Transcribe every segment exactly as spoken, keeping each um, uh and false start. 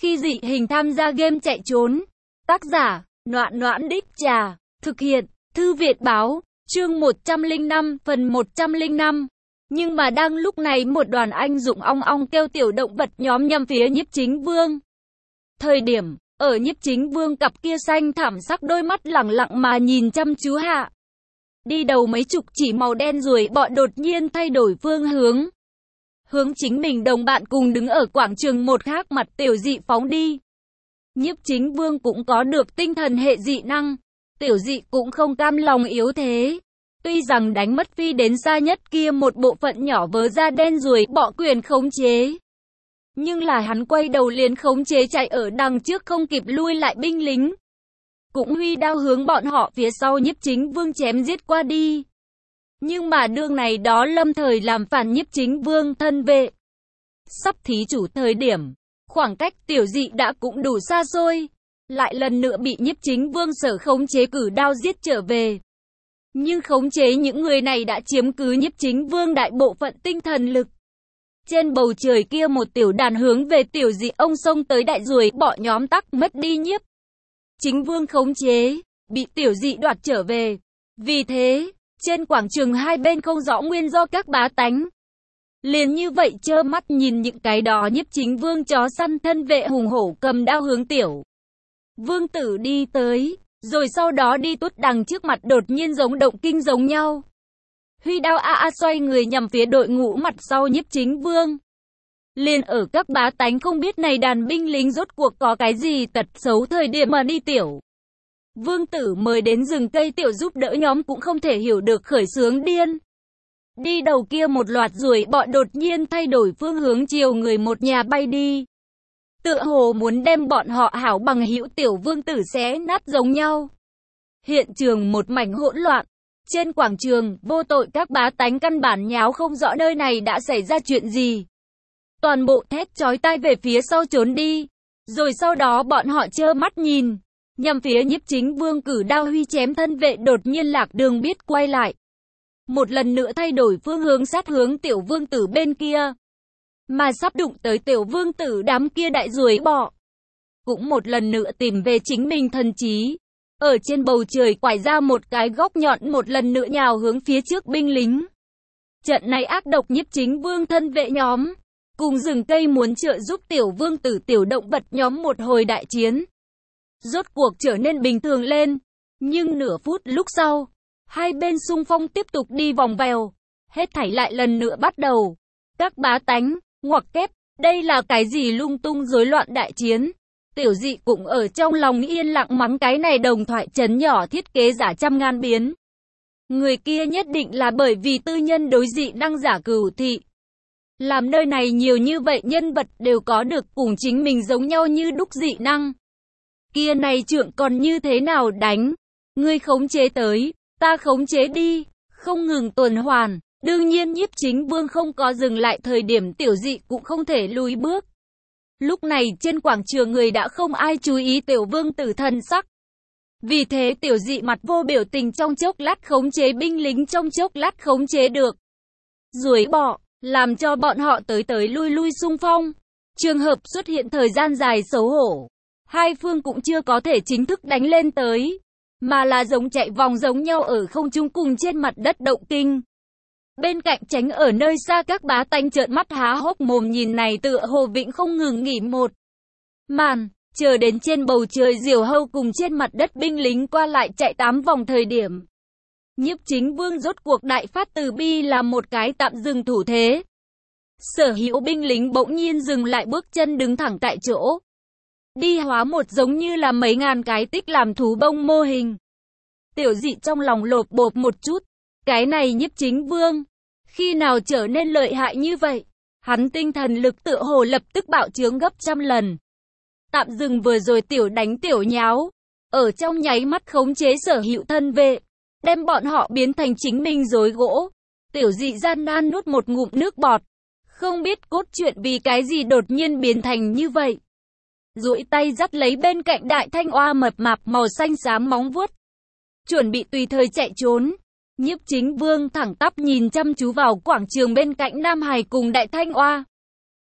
Khi dị hình tham gia game chạy trốn. Tác giả, Noãn Noãn Đích Trà. Thực hiện, Thư viện Báo. Chương một trăm lẻ năm, phần một trăm lẻ năm. Nhưng mà đang lúc này một đoàn anh dũng ong ong kêu tiểu động vật nhóm nhằm phía Nhiếp Chính Vương. Thời điểm, ở Nhiếp Chính Vương cặp kia xanh thảm sắc đôi mắt lẳng lặng mà nhìn chăm chú hạ. Đi đầu mấy chục chỉ màu đen ruồi bọ đột nhiên thay đổi phương hướng. Hướng chính mình đồng bạn cùng đứng ở quảng trường một khác mặt tiểu dị phóng đi. Nhiếp Chính Vương cũng có được tinh thần hệ dị năng. Tiểu dị cũng không cam lòng yếu thế. Tuy rằng đánh mất phi đến xa nhất kia một bộ phận nhỏ vớ da đen ruồi bọ quyền khống chế. Nhưng là hắn quay đầu liền khống chế chạy ở đằng trước không kịp lui lại binh lính. Cũng huy đao hướng bọn họ phía sau Nhiếp Chính Vương chém giết qua đi. Nhưng mà đường này đó lâm thời làm phản Nhiếp Chính Vương thân vệ. Sắp thí chủ thời điểm, khoảng cách tiểu dị đã cũng đủ xa xôi. Lại lần nữa bị Nhiếp Chính Vương sở khống chế cử đao giết trở về. Nhưng khống chế những người này đã chiếm cứ Nhiếp Chính Vương đại bộ phận tinh thần lực. Trên bầu trời kia một tiểu đàn hướng về tiểu dị ông xông tới đại ruồi bọ nhóm tắc mất đi Nhiếp Chính Vương khống chế, bị tiểu dị đoạt trở về. Vì thế, trên quảng trường hai bên không rõ nguyên do các bá tánh. Liền như vậy trơ mắt nhìn những cái đó Nhiếp Chính Vương chó săn thân vệ hùng hổ cầm đao hướng tiểu Vương tử đi tới, rồi sau đó đi tuốt đằng trước mặt đột nhiên giống động kinh giống nhau. Huy đao a a xoay người nhằm phía đội ngũ mặt sau Nhiếp Chính Vương. Liền ở các bá tánh không biết này đàn binh lính rốt cuộc có cái gì tật xấu thời điểm mà đi tiểu Vương tử mời đến rừng cây tiểu giúp đỡ nhóm cũng không thể hiểu được khởi sướng điên. Đi đầu kia một loạt ruồi bọ đột nhiên thay đổi phương hướng chiều người một nhà bay đi. Tựa hồ muốn đem bọn họ hảo bằng hữu tiểu vương tử xé nát giống nhau. Hiện trường một mảnh hỗn loạn. Trên quảng trường, vô tội các bá tánh căn bản nháo không rõ nơi này đã xảy ra chuyện gì. Toàn bộ thét chói tai về phía sau trốn đi. Rồi sau đó bọn họ trơ mắt nhìn. Nhằm phía Nhiếp Chính Vương cử đao huy chém thân vệ đột nhiên lạc đường biết quay lại. Một lần nữa thay đổi phương hướng sát hướng tiểu vương tử bên kia. Mà sắp đụng tới tiểu vương tử đám kia đại ruồi bọ. Cũng một lần nữa tìm về chính mình thần trí. Ở trên bầu trời quải ra một cái góc nhọn một lần nữa nhào hướng phía trước binh lính. Trận này ác độc Nhiếp Chính Vương thân vệ nhóm. Cùng rừng cây muốn trợ giúp tiểu vương tử tiểu động vật nhóm một hồi đại chiến. Rốt cuộc trở nên bình thường lên. Nhưng nửa phút lúc sau, hai bên xung phong tiếp tục đi vòng vèo. Hết thảy lại lần nữa bắt đầu. Các bá tánh, ngoặc kép, đây là cái gì lung tung rối loạn đại chiến. Tiểu dị cũng ở trong lòng yên lặng mắng cái này đồng thoại trấn nhỏ thiết kế giả trăm ngàn biến. Người kia nhất định là bởi vì tư nhân đối dị năng giả cửu thị. Làm nơi này nhiều như vậy nhân vật đều có được cùng chính mình giống nhau như đúc dị năng. Kia này trượng còn như thế nào đánh? Ngươi khống chế tới, ta khống chế đi, không ngừng tuần hoàn. Đương nhiên Nhiếp Chính Vương không có dừng lại thời điểm tiểu dị cũng không thể lùi bước. Lúc này trên quảng trường người đã không ai chú ý tiểu vương tử thần sắc. Vì thế tiểu dị mặt vô biểu tình trong chốc lát khống chế binh lính trong chốc lát khống chế được ruồi bọ, làm cho bọn họ tới tới lui lui xung phong. Trường hợp xuất hiện thời gian dài xấu hổ. Hai phương cũng chưa có thể chính thức đánh lên tới, mà là giống chạy vòng giống nhau ở không trung cùng trên mặt đất động kinh. Bên cạnh tránh ở nơi xa các bá tánh trợn mắt há hốc mồm nhìn này tựa hồ vĩnh không ngừng nghỉ một màn, chờ đến trên bầu trời diều hâu cùng trên mặt đất binh lính qua lại chạy tám vòng thời điểm. Nhiếp Chính Vương rốt cuộc đại phát từ bi là một cái tạm dừng thủ thế. Sở hữu binh lính bỗng nhiên dừng lại bước chân đứng thẳng tại chỗ. Đi hóa một giống như là mấy ngàn cái tích làm thú bông mô hình. Tiểu dị trong lòng lột bột một chút. Cái này Nhiếp Chính Vương, khi nào trở nên lợi hại như vậy? Hắn tinh thần lực tựa hồ lập tức bạo trướng gấp trăm lần. Tạm dừng vừa rồi tiểu đánh tiểu nháo. Ở trong nháy mắt khống chế sở hữu thân vệ. Đem bọn họ biến thành chính mình rối gỗ. Tiểu dị gian nan nuốt một ngụm nước bọt. Không biết cốt truyện vì cái gì đột nhiên biến thành như vậy. Duỗi tay dắt lấy bên cạnh đại thanh oa mập mạp màu xanh xám móng vuốt. Chuẩn bị tùy thời chạy trốn. Nhiếp Chính Vương thẳng tắp nhìn chăm chú vào quảng trường bên cạnh Nam Hải cùng đại thanh oa.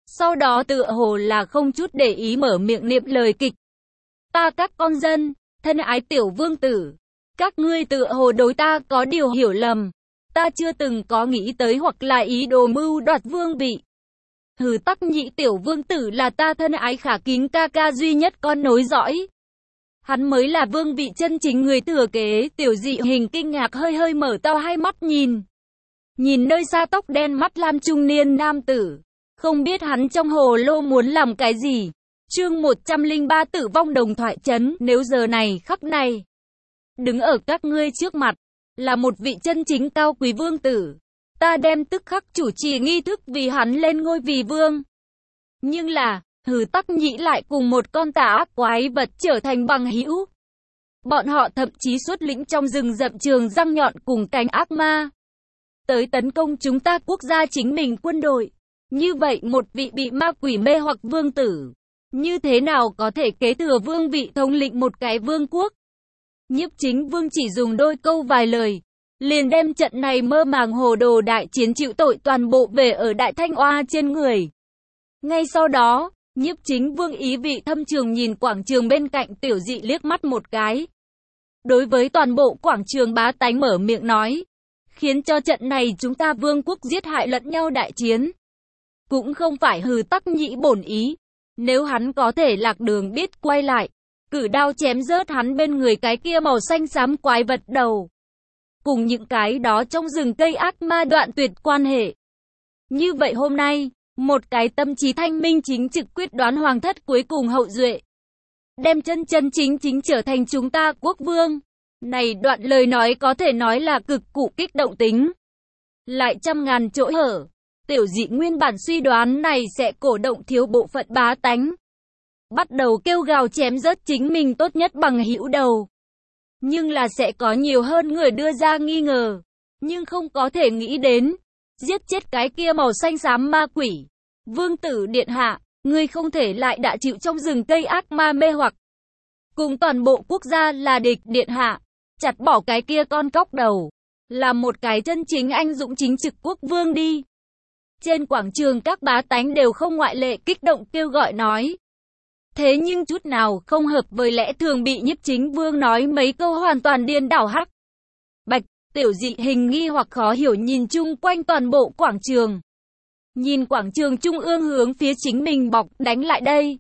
Sau đó tựa hồ là không chút để ý mở miệng niệm lời kịch. Ta các con dân, thân ái tiểu vương tử, các ngươi tựa hồ đối ta có điều hiểu lầm. Ta chưa từng có nghĩ tới hoặc là ý đồ mưu đoạt vương vị. Hừ, Tắc Nhĩ tiểu vương tử là ta thân ái khả kính ca ca duy nhất con nối dõi. Hắn mới là vương vị chân chính người thừa kế. Tiểu Dị Hình kinh ngạc hơi hơi mở to hai mắt nhìn. Nhìn nơi xa tóc đen mắt lam trung niên nam tử. Không biết hắn trong hồ lô muốn làm cái gì. Chương một trăm lẻ ba tử vong đồng thoại trấn. Nếu giờ này khắc này, đứng ở các ngươi trước mặt, là một vị chân chính cao quý vương tử, ta đem tức khắc chủ trì nghi thức vì hắn lên ngôi vì vương. Nhưng là, hừ Tắc Nhĩ lại cùng một con tà ác quái vật trở thành bằng hữu. Bọn họ thậm chí xuất lĩnh trong rừng rậm trường răng nhọn cùng cánh ác ma, tới tấn công chúng ta quốc gia chính mình quân đội. Như vậy một vị bị ma quỷ mê hoặc vương tử, như thế nào có thể kế thừa vương vị thống lĩnh một cái vương quốc? Nhiếp Chính Vương chỉ dùng đôi câu vài lời, liền đem trận này mơ màng hồ đồ đại chiến chịu tội toàn bộ về ở Đại Thanh Oa trên người. Ngay sau đó, Nhiếp Chính Vương ý vị thâm trường nhìn quảng trường bên cạnh Tiểu Dị liếc mắt một cái. Đối với toàn bộ quảng trường bá tánh mở miệng nói, khiến cho trận này chúng ta vương quốc giết hại lẫn nhau đại chiến. Cũng không phải hừ Tắc Nhĩ bổn ý, nếu hắn có thể lạc đường biết quay lại, cử đao chém rớt hắn bên người cái kia màu xanh xám quái vật đầu. Cùng những cái đó trong rừng cây ác ma đoạn tuyệt quan hệ. Như vậy hôm nay, một cái tâm trí thanh minh chính trực quyết đoán hoàng thất cuối cùng hậu duệ, đem chân chân chính chính trở thành chúng ta quốc vương. Này đoạn lời nói có thể nói là cực cụ kích động tính. Lại trăm ngàn chỗ hở. Tiểu Dị nguyên bản suy đoán này sẽ cổ động thiếu bộ phận bá tánh, bắt đầu kêu gào chém rớt chính mình tốt nhất bằng hữu đầu. Nhưng là sẽ có nhiều hơn người đưa ra nghi ngờ, nhưng không có thể nghĩ đến, giết chết cái kia màu xanh xám ma quỷ. Vương tử điện hạ, ngươi không thể lại đã chịu trong rừng cây ác ma mê hoặc. Cùng toàn bộ quốc gia là địch điện hạ, chặt bỏ cái kia con cóc đầu, là một cái chân chính anh dũng chính trực quốc vương đi. Trên quảng trường các bá tánh đều không ngoại lệ kích động kêu gọi nói. Thế nhưng chút nào không hợp với lẽ thường bị Nhiếp Chính Vương nói mấy câu hoàn toàn điên đảo hắc. Bạch, Tiểu Dị Hình nghi hoặc khó hiểu nhìn chung quanh toàn bộ quảng trường. Nhìn quảng trường trung ương hướng phía chính mình bọc đánh lại đây.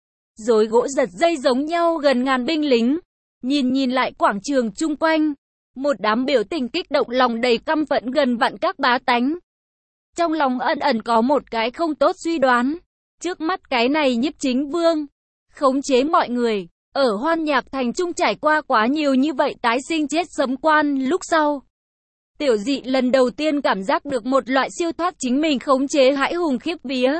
Rối gỗ giật dây giống nhau gần ngàn binh lính. Nhìn nhìn lại quảng trường chung quanh. Một đám biểu tình kích động lòng đầy căm phẫn gần vạn các bá tánh. Trong lòng ẩn ẩn có một cái không tốt suy đoán. Trước mắt cái này Nhiếp Chính Vương khống chế mọi người, ở Hoan Nhạc Thành trung trải qua quá nhiều như vậy tái sinh chết sấm quan lúc sau. Tiểu Dị lần đầu tiên cảm giác được một loại siêu thoát chính mình khống chế hãi hùng khiếp vía.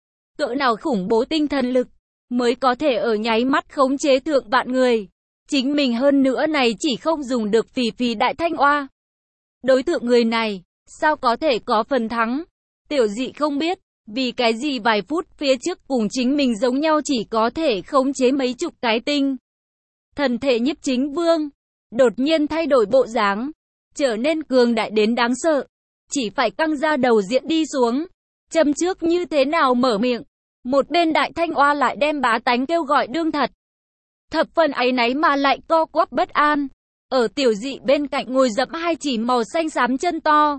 Cỡ nào khủng bố tinh thần lực, mới có thể ở nháy mắt khống chế thượng vạn người. Chính mình hơn nữa này chỉ không dùng được phì phì Đại Thanh Oa. Đối tượng người này, sao có thể có phần thắng? Tiểu Dị không biết. Vì cái gì vài phút phía trước cùng chính mình giống nhau chỉ có thể khống chế mấy chục cái tinh. Thần thể Nhiếp Chính Vương đột nhiên thay đổi bộ dáng, trở nên cường đại đến đáng sợ. Chỉ phải căng ra đầu diện đi xuống, châm trước như thế nào mở miệng. Một bên Đại Thanh Oa lại đem bá tánh kêu gọi đương thật. Thập phần áy náy mà lại co quắp bất an. Ở Tiểu Dị bên cạnh ngồi dẫm hai chỉ màu xanh xám chân to.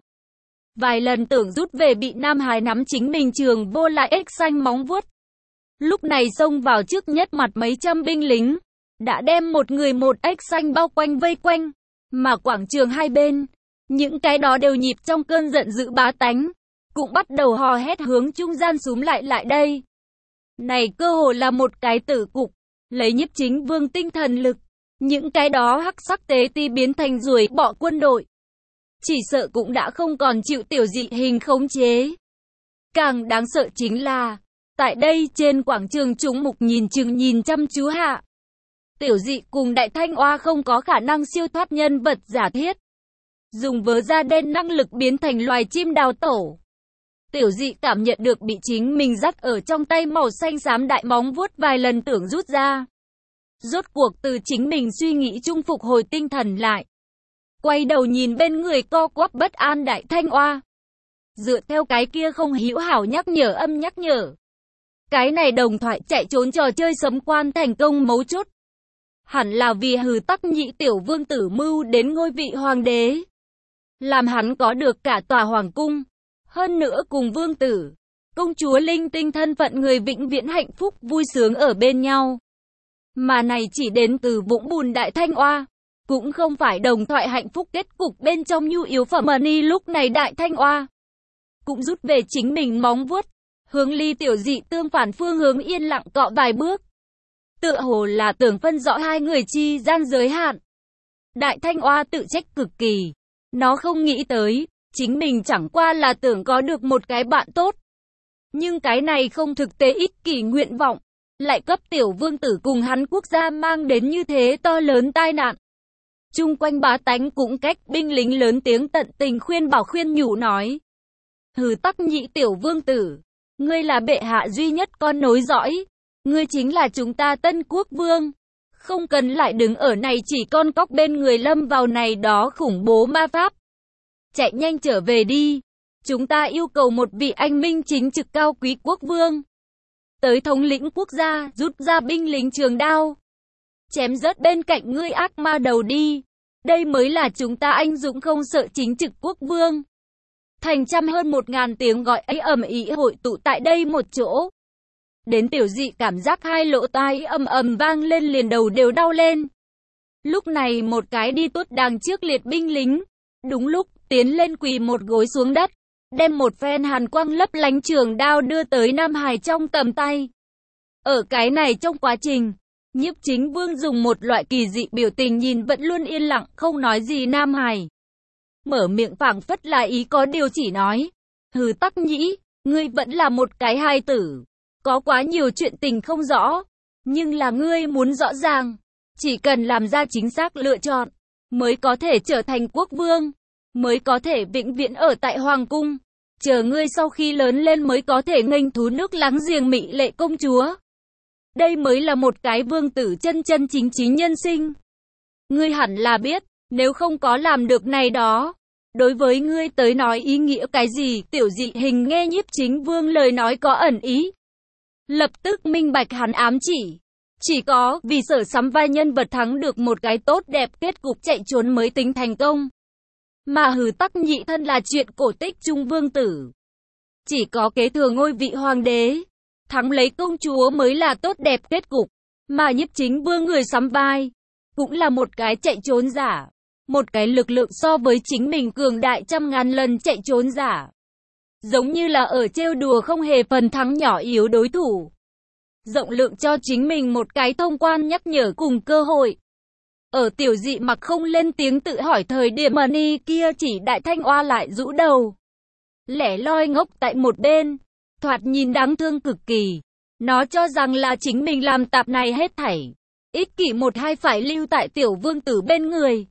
Vài lần tưởng rút về bị Nam Hải nắm chính mình trường vô lại ếch xanh móng vuốt. Lúc này xông vào trước nhất mặt mấy trăm binh lính, đã đem một người một ếch xanh bao quanh vây quanh, mà quảng trường hai bên, những cái đó đều nhịp trong cơn giận dữ bá tánh, cũng bắt đầu hò hét hướng trung gian xúm lại lại đây. Này cơ hồ là một cái tử cục, lấy Nhiếp Chính Vương tinh thần lực, những cái đó hắc sắc tế ti biến thành ruồi bọ quân đội. Chỉ sợ cũng đã không còn chịu Tiểu Dị Hình khống chế. Càng đáng sợ chính là, tại đây trên quảng trường chúng mục nhìn chừng nhìn chăm chú hạ. Tiểu Dị cùng Đại Thanh Oa không có khả năng siêu thoát nhân vật giả thiết. Dùng vớ da đen năng lực biến thành loài chim đào tổ. Tiểu Dị cảm nhận được bị chính mình dắt ở trong tay màu xanh xám đại móng vuốt vài lần tưởng rút ra. Rốt cuộc từ chính mình suy nghĩ chung phục hồi tinh thần lại. Quay đầu nhìn bên người co quắp bất an Đại Thanh Oa. Dựa theo cái kia không hữu hảo nhắc nhở âm nhắc nhở, Cái này đồng thoại chạy trốn trò chơi sấm quan thành công mấu chốt. Hẳn là vì Hừ Tắc Nhĩ tiểu vương tử mưu đến ngôi vị hoàng đế. Làm hắn có được cả tòa hoàng cung. Hơn nữa cùng vương tử, công chúa linh tinh thân phận người vĩnh viễn hạnh phúc vui sướng ở bên nhau. Mà này chỉ đến từ vũng bùn Đại Thanh Oa. Cũng không phải đồng thoại hạnh phúc kết cục bên trong nhu yếu phẩm money. Lúc này Đại Thanh Oa cũng rút về chính mình móng vuốt, hướng ly tiểu dị tương phản phương hướng yên lặng cọ vài bước. Tựa hồ là tưởng phân rõ hai người chi gian giới hạn. Đại Thanh Oa tự trách cực kỳ. Nó không nghĩ tới, chính mình chẳng qua là tưởng có được một cái bạn tốt. Nhưng cái này không thực tế ích kỷ nguyện vọng, lại cấp tiểu vương tử cùng hắn quốc gia mang đến như thế to lớn tai nạn. Chung quanh bá tánh cũng cách binh lính lớn tiếng tận tình khuyên bảo khuyên nhủ nói. Hừ Tắc Nhĩ tiểu vương tử, ngươi là bệ hạ duy nhất con nối dõi. Ngươi chính là chúng ta Tân Quốc vương. Không cần lại đứng ở này chỉ con cóc bên người lâm vào này đó khủng bố ma pháp. Chạy nhanh trở về đi. Chúng ta yêu cầu một vị anh minh chính trực cao quý quốc vương. Tới thống lĩnh quốc gia, rút ra binh lính trường đao. Chém rớt bên cạnh ngươi ác ma đầu đi. Đây mới là chúng ta anh dũng không sợ chính trực quốc vương. Thành trăm hơn một ngàn tiếng gọi ấy ầm ĩ hội tụ tại đây một chỗ. Đến tiểu dị cảm giác hai lỗ tai ầm ầm vang lên liền đầu đều đau lên. Lúc này một cái đi tốt đằng trước liệt binh lính. Đúng lúc, tiến lên quỳ một gối xuống đất. Đem một phen hàn quang lấp lánh trường đao đưa tới Nam Hải trong tầm tay. Ở cái này trong quá trình, Nhiếp Chính Vương dùng một loại kỳ dị biểu tình nhìn vẫn luôn yên lặng không nói gì Nam Hải. Mở miệng phảng phất là ý có điều chỉ nói. Hừ Tắc Nhĩ, ngươi vẫn là một cái hài tử. Có quá nhiều chuyện tình không rõ. Nhưng là ngươi muốn rõ ràng. Chỉ cần làm ra chính xác lựa chọn, mới có thể trở thành quốc vương. Mới có thể vĩnh viễn ở tại hoàng cung. Chờ ngươi sau khi lớn lên mới có thể nghênh thú nước láng giềng mỹ lệ công chúa. Đây mới là một cái vương tử chân chân chính chính nhân sinh. Ngươi hẳn là biết, nếu không có làm được này đó, đối với ngươi tới nói ý nghĩa cái gì? Tiểu dị hình nghe Nhiếp Chính Vương lời nói có ẩn ý. Lập tức minh bạch hắn ám chỉ. Chỉ có vì sở sắm vai nhân vật thắng được một cái tốt đẹp kết cục chạy trốn mới tính thành công. Mà Hừ Tắc Nhĩ thân là chuyện cổ tích trung vương tử. Chỉ có kế thừa ngôi vị hoàng đế, thắng lấy công chúa mới là tốt đẹp kết cục. Mà Nhiếp Chính Vương người sắm vai, cũng là một cái chạy trốn giả. Một cái lực lượng so với chính mình cường đại trăm ngàn lần chạy trốn giả. Giống như là ở trêu đùa không hề phần thắng nhỏ yếu đối thủ. Rộng lượng cho chính mình một cái thông quan nhắc nhở cùng cơ hội. Ở tiểu dị mặc không lên tiếng tự hỏi thời điểm money kia chỉ Đại Thanh Oa lại rũ đầu. Lẻ loi ngốc tại một bên. Thoạt nhìn đáng thương cực kỳ. Nó cho rằng là chính mình làm tạp này hết thảy. Ích kỷ một hai phải lưu tại tiểu vương tử bên người.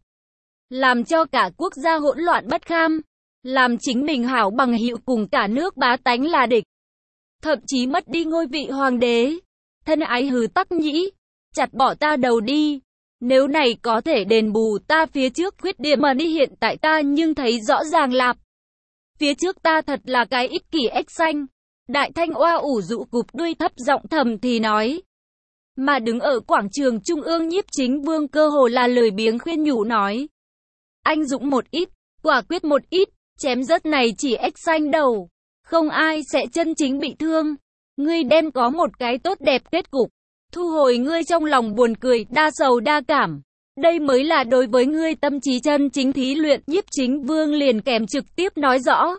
Làm cho cả quốc gia hỗn loạn bất kham. Làm chính mình hảo bằng hữu cùng cả nước bá tánh là địch. Thậm chí mất đi ngôi vị hoàng đế. Thân ái Hừ Tắc Nhĩ, chặt bỏ ta đầu đi. Nếu này có thể đền bù ta phía trước khuyết điểm mà đi hiện tại ta nhưng thấy rõ ràng lạp. Phía trước ta thật là cái ích kỷ ếch xanh. Đại Thanh Oa ủ rũ cụp đuôi thấp giọng thầm thì nói. Mà đứng ở quảng trường trung ương Nhiếp Chính Vương cơ hồ là lời biếng khuyên nhủ nói. Anh dũng một ít, quả quyết một ít, chém rớt này chỉ ếch xanh đầu. Không ai sẽ chân chính bị thương. Ngươi đem có một cái tốt đẹp kết cục. Thu hồi ngươi trong lòng buồn cười, đa sầu đa cảm. Đây mới là đối với ngươi tâm trí chân chính thí luyện. Nhiếp Chính Vương liền kèm trực tiếp nói rõ.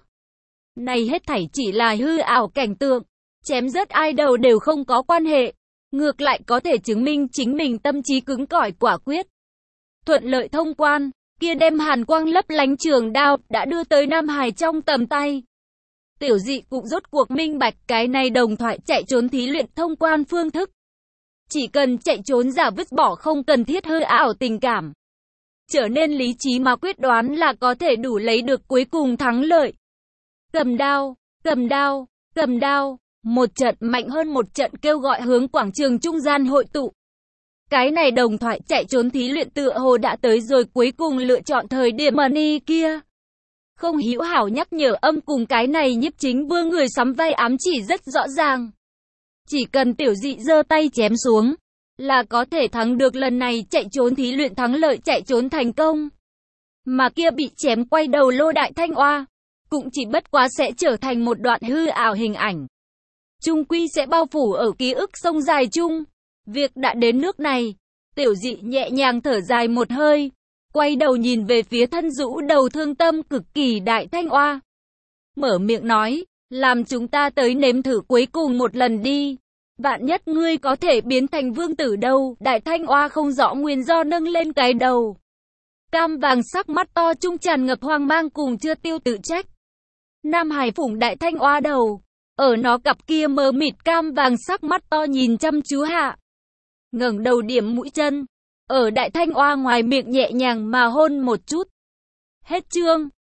Này hết thảy chỉ là hư ảo cảnh tượng. Chém rớt ai đầu đều không có quan hệ. Ngược lại có thể chứng minh chính mình tâm trí cứng cỏi quả quyết. Thuận lợi thông quan, kia đem hàn quang lấp lánh trường đao đã đưa tới Nam Hải trong tầm tay. Tiểu dị cũng rốt cuộc minh bạch cái này đồng thoại chạy trốn thí luyện thông quan phương thức. Chỉ cần chạy trốn giả vứt bỏ không cần thiết hư ảo tình cảm. Trở nên lý trí mà quyết đoán là có thể đủ lấy được cuối cùng thắng lợi. Cầm đao, cầm đao, cầm đao. Một trận mạnh hơn một trận kêu gọi hướng quảng trường trung gian hội tụ. Cái này đồng thoại chạy trốn thí luyện tựa hồ đã tới rồi cuối cùng lựa chọn thời điểm money kia. Không hữu hảo nhắc nhở âm cùng cái này Nhiếp Chính Vương người sắm vai ám chỉ rất rõ ràng. Chỉ cần tiểu dị giơ tay chém xuống, là có thể thắng được. Lần này chạy trốn thí luyện thắng lợi, chạy trốn thành công. Mà kia bị chém quay đầu Lô Đại Thanh Oa, cũng chỉ bất quá sẽ trở thành một đoạn hư ảo hình ảnh. Trung quy sẽ bao phủ ở ký ức sông dài chung. Việc đã đến nước này, tiểu dị nhẹ nhàng thở dài một hơi, quay đầu nhìn về phía thân rũ đầu thương tâm cực kỳ Đại Thanh Oa. Mở miệng nói, làm chúng ta tới nếm thử cuối cùng một lần đi. Vạn nhất ngươi có thể biến thành vương tử đâu. Đại Thanh Oa không rõ nguyên do nâng lên cái đầu cam vàng, sắc mắt to trung tràn ngập hoang mang cùng chưa tiêu tự trách. Nam Hải phủng Đại Thanh Oa đầu, ở nó cặp kia mờ mịt cam vàng sắc mắt to nhìn chăm chú hạ. Ngẩng đầu điểm mũi chân, ở Đại Thanh Oa ngoài miệng nhẹ nhàng mà hôn một chút. Hết chương.